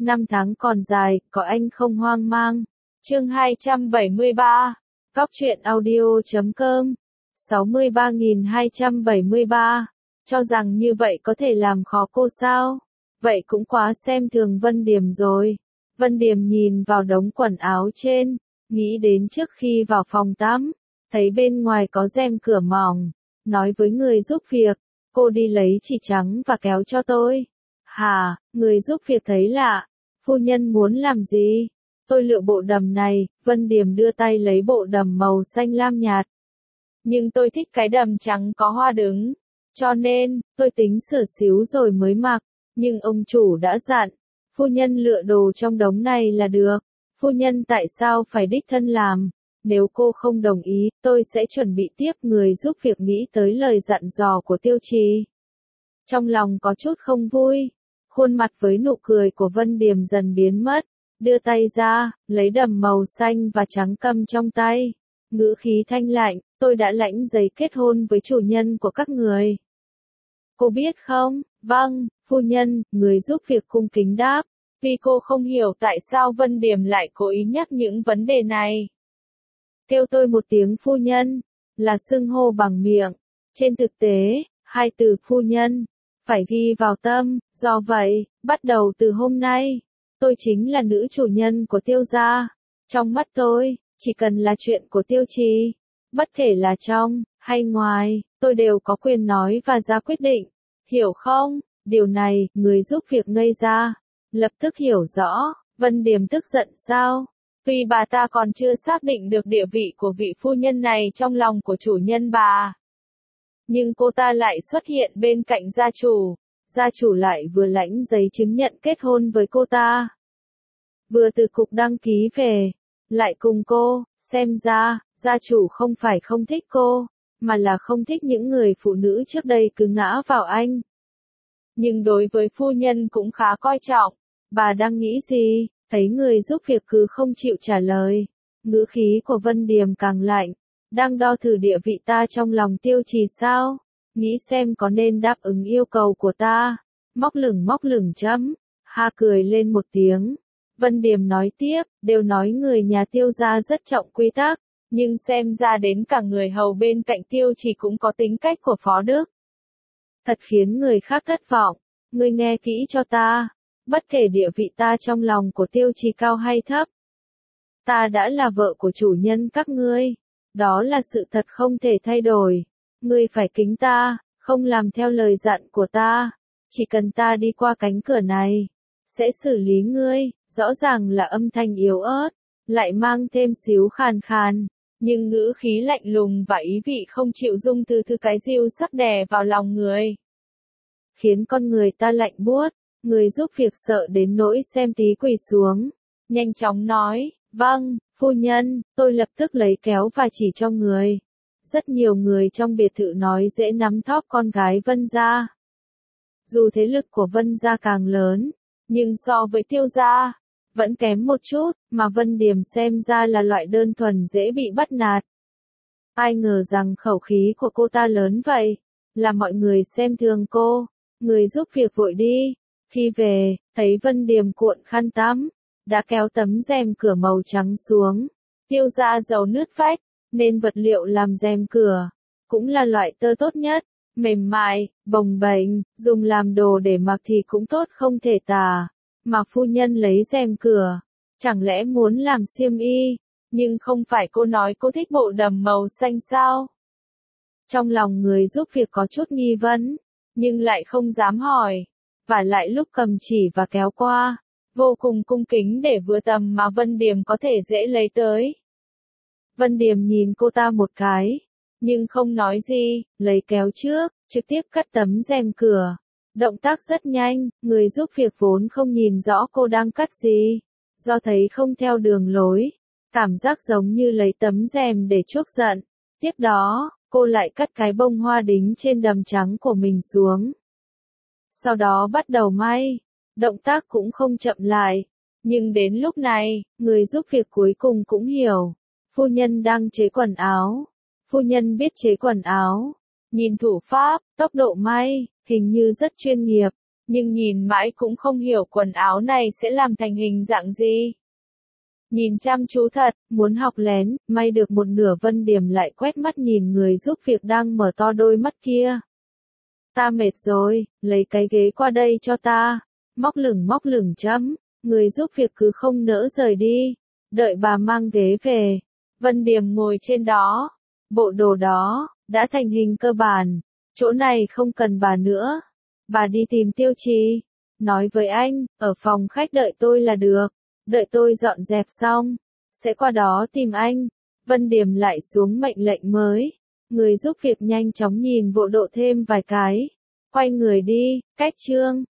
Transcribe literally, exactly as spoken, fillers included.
Năm tháng còn dài, có anh không hoang mang. Chương hai trăm bảy mươi ba. Góc truyện audio chấm com. sáu mươi ba nghìn hai trăm bảy mươi ba. Cho rằng như vậy có thể làm khó cô sao? Vậy cũng quá xem thường Vân Điềm rồi. Vân Điềm nhìn vào đống quần áo trên, nghĩ đến trước khi vào phòng tắm, thấy bên ngoài có rèm cửa mỏng, nói với người giúp việc, cô đi lấy chỉ trắng và kéo cho tôi. Hà, người giúp việc thấy lạ, phu nhân muốn làm gì? Tôi lựa bộ đầm này. Vân Điềm đưa tay lấy bộ đầm màu xanh lam nhạt. Nhưng tôi thích cái đầm trắng có hoa đứng, cho nên, tôi tính sửa xíu rồi mới mặc, nhưng ông chủ đã dặn, phu nhân lựa đồ trong đống này là được. Phu nhân tại sao phải đích thân làm? Nếu cô không đồng ý, tôi sẽ chuẩn bị tiếp. Người giúp việc nghĩ tới lời dặn dò của Tiêu Trì. Trong lòng có chút không vui, khuôn mặt với nụ cười của Vân Điềm dần biến mất, đưa tay ra, lấy đầm màu xanh và trắng cầm trong tay. Ngữ khí thanh lạnh, tôi đã lãnh giấy kết hôn với chủ nhân của các người. Cô biết không? Vâng, phu nhân, người giúp việc cung kính đáp, vì cô không hiểu tại sao Vân Điềm lại cố ý nhắc những vấn đề này. Kêu tôi một tiếng phu nhân, là xưng hô bằng miệng. Trên thực tế, hai từ phu nhân, phải ghi vào tâm, do vậy, bắt đầu từ hôm nay, tôi chính là nữ chủ nhân của Tiêu gia. Trong mắt tôi, chỉ cần là chuyện của Tiêu Trì, bất kể là trong, hay ngoài, tôi đều có quyền nói và ra quyết định. Hiểu không? Điều này, người giúp việc ngây ra, lập tức hiểu rõ. Vân Điềm tức giận sao? Tuy bà ta còn chưa xác định được địa vị của vị phu nhân này trong lòng của chủ nhân bà, nhưng cô ta lại xuất hiện bên cạnh gia chủ. Gia chủ lại vừa lãnh giấy chứng nhận kết hôn với cô ta, vừa từ cục đăng ký về, lại cùng cô. Xem ra, gia chủ không phải không thích cô, mà là không thích những người phụ nữ trước đây cứ ngã vào anh. Nhưng đối với phu nhân cũng khá coi trọng. Bà đang nghĩ gì? Thấy người giúp việc cứ không chịu trả lời, ngữ khí của Vân Điềm càng lạnh. Đang đo thử địa vị ta trong lòng Tiêu Trì sao? Nghĩ xem có nên đáp ứng yêu cầu của ta. Móc lửng móc lửng chấm. Ha cười lên một tiếng. Vân Điềm nói tiếp, đều nói người nhà Tiêu gia rất trọng quy tắc, nhưng xem ra đến cả người hầu bên cạnh Tiêu Trì cũng có tính cách của Phó Đức. Thật khiến người khác thất vọng. Ngươi nghe kỹ cho ta, bất kể địa vị ta trong lòng của Tiêu Trì cao hay thấp, ta đã là vợ của chủ nhân các ngươi. Đó là sự thật không thể thay đổi. Ngươi phải kính ta, không làm theo lời dặn của ta. Chỉ cần ta đi qua cánh cửa này, sẽ xử lý ngươi. Rõ ràng là âm thanh yếu ớt, lại mang thêm xíu khàn khàn, nhưng ngữ khí lạnh lùng và ý vị không chịu dung từ thứ cái diêu sắc đè vào lòng người, khiến con người ta lạnh buốt. Người giúp việc sợ đến nỗi xem tí quỳ xuống, nhanh chóng nói, vâng, phu nhân, tôi lập tức lấy kéo và chỉ cho người. Rất nhiều người trong biệt thự nói dễ nắm thóp con gái Vân gia. Dù thế lực của Vân gia càng lớn, nhưng so với Tiêu gia, vẫn kém một chút, mà Vân Điềm xem ra là loại đơn thuần dễ bị bắt nạt. Ai ngờ rằng khẩu khí của cô ta lớn vậy, là mọi người xem thường cô. Người giúp việc vội đi. Khi về, thấy Vân Điềm cuộn khăn tắm, đã kéo tấm rèm cửa màu trắng xuống. Tiêu gia giàu nứt vách, nên vật liệu làm rèm cửa cũng là loại tơ tốt nhất, mềm mại, bồng bềnh, dùng làm đồ để mặc thì cũng tốt không thể tả. Mà phu nhân lấy rèm cửa, chẳng lẽ muốn làm xiêm y? Nhưng không phải cô nói cô thích bộ đầm màu xanh sao? Trong lòng người giúp việc có chút nghi vấn, nhưng lại không dám hỏi. Và lại lúc cầm chỉ và kéo qua, vô cùng cung kính để vừa tầm mà Vân Điềm có thể dễ lấy tới. Vân Điềm nhìn cô ta một cái, nhưng không nói gì, lấy kéo trước, trực tiếp cắt tấm rèm cửa. Động tác rất nhanh, người giúp việc vốn không nhìn rõ cô đang cắt gì, do thấy không theo đường lối, cảm giác giống như lấy tấm rèm để chuốc giận. Tiếp đó, cô lại cắt cái bông hoa đính trên đầm trắng của mình xuống. Sau đó bắt đầu may, động tác cũng không chậm lại. Nhưng đến lúc này, người giúp việc cuối cùng cũng hiểu. Phu nhân đang chế quần áo. Phu nhân biết chế quần áo. Nhìn thủ pháp, tốc độ may, hình như rất chuyên nghiệp. nhưng nhìn mãi cũng không hiểu quần áo này sẽ làm thành hình dạng gì. Nhìn chăm chú thật, muốn học lén, may được một nửa Vân Điểm lại quét mắt nhìn người giúp việc đang mở to đôi mắt kia. Ta mệt rồi, lấy cái ghế qua đây cho ta. Móc lửng móc lửng chấm, người giúp việc cứ không nỡ rời đi. Đợi bà mang ghế về. Vân Điểm ngồi trên đó. Bộ đồ đó, đã thành hình cơ bản. Chỗ này không cần bà nữa. Bà đi tìm Tiêu Trì. Nói với anh, ở phòng khách đợi tôi là được. Đợi tôi dọn dẹp xong. Sẽ qua đó tìm anh. Vân Điểm lại xuống mệnh lệnh mới. Người giúp việc nhanh chóng nhìn bộ độ thêm vài cái. Quay người đi, cách chương.